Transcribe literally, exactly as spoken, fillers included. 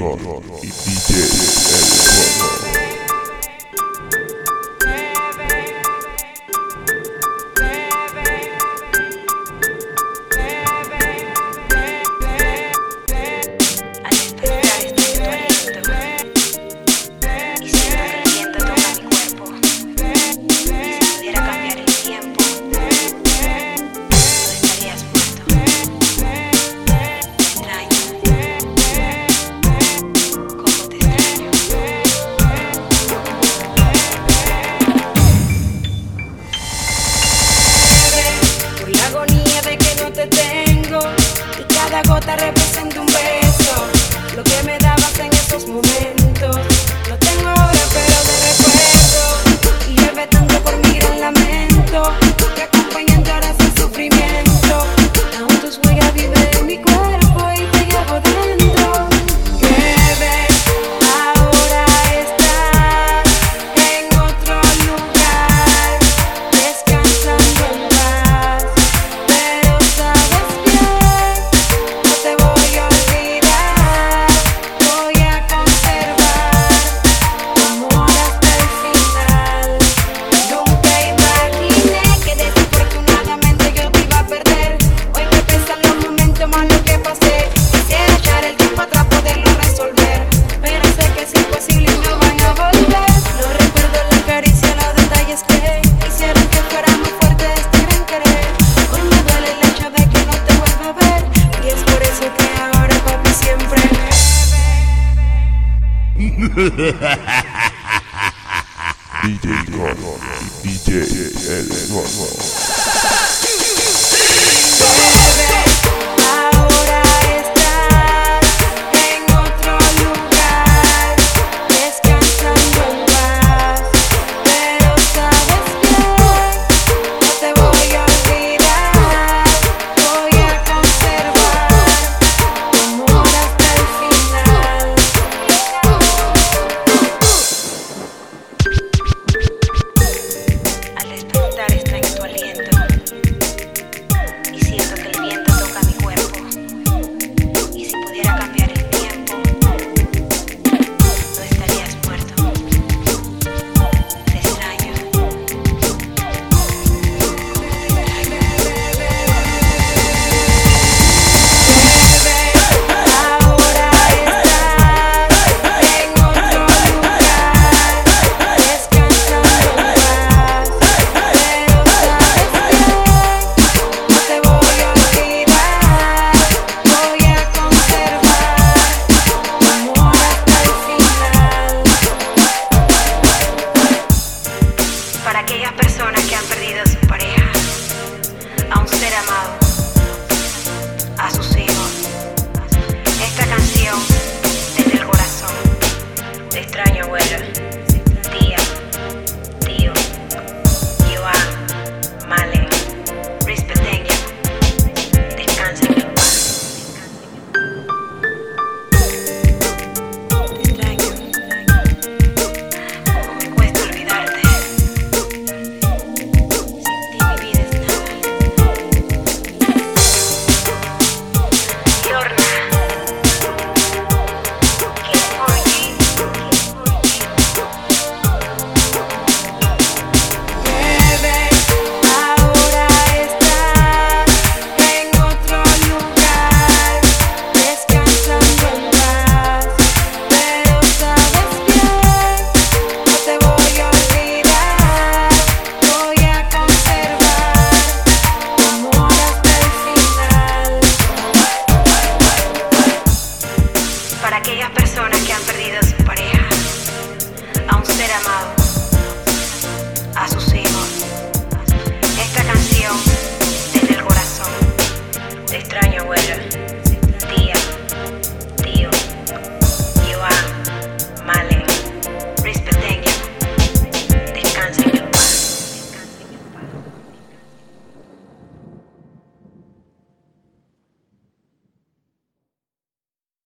God y D J El Gordo. Cada gota representa un beso, lo que me dabas en esos momentos. Lo tengo ahora pero de recuerdo, y llevé tanto por mi gran lamento, que acompañante ahora es el sufrimiento. Aún tus huellas viven en mi cuerpo y te llevo dentro. Que ves, ahora estás en otro lugar, descansando en paz, pero sabes bien, no te voy a olvidar, voy a conservar tu amor hasta el final. Nunca imaginé que desafortunadamente yo te iba a perder. Hoy me pesan los momentos más lo que pasé. Quisiera echar el tiempo atrás, poderlo resolver, pero sé que es imposible y no van a volver. No recuerdo la caricia, los detalles que hicieron que fuera muy fuerte este gran querer. Hoy me duele el hecho de que no te vuelva a ver, y es por eso que ahora papi siempre D J God y D J El Gordo.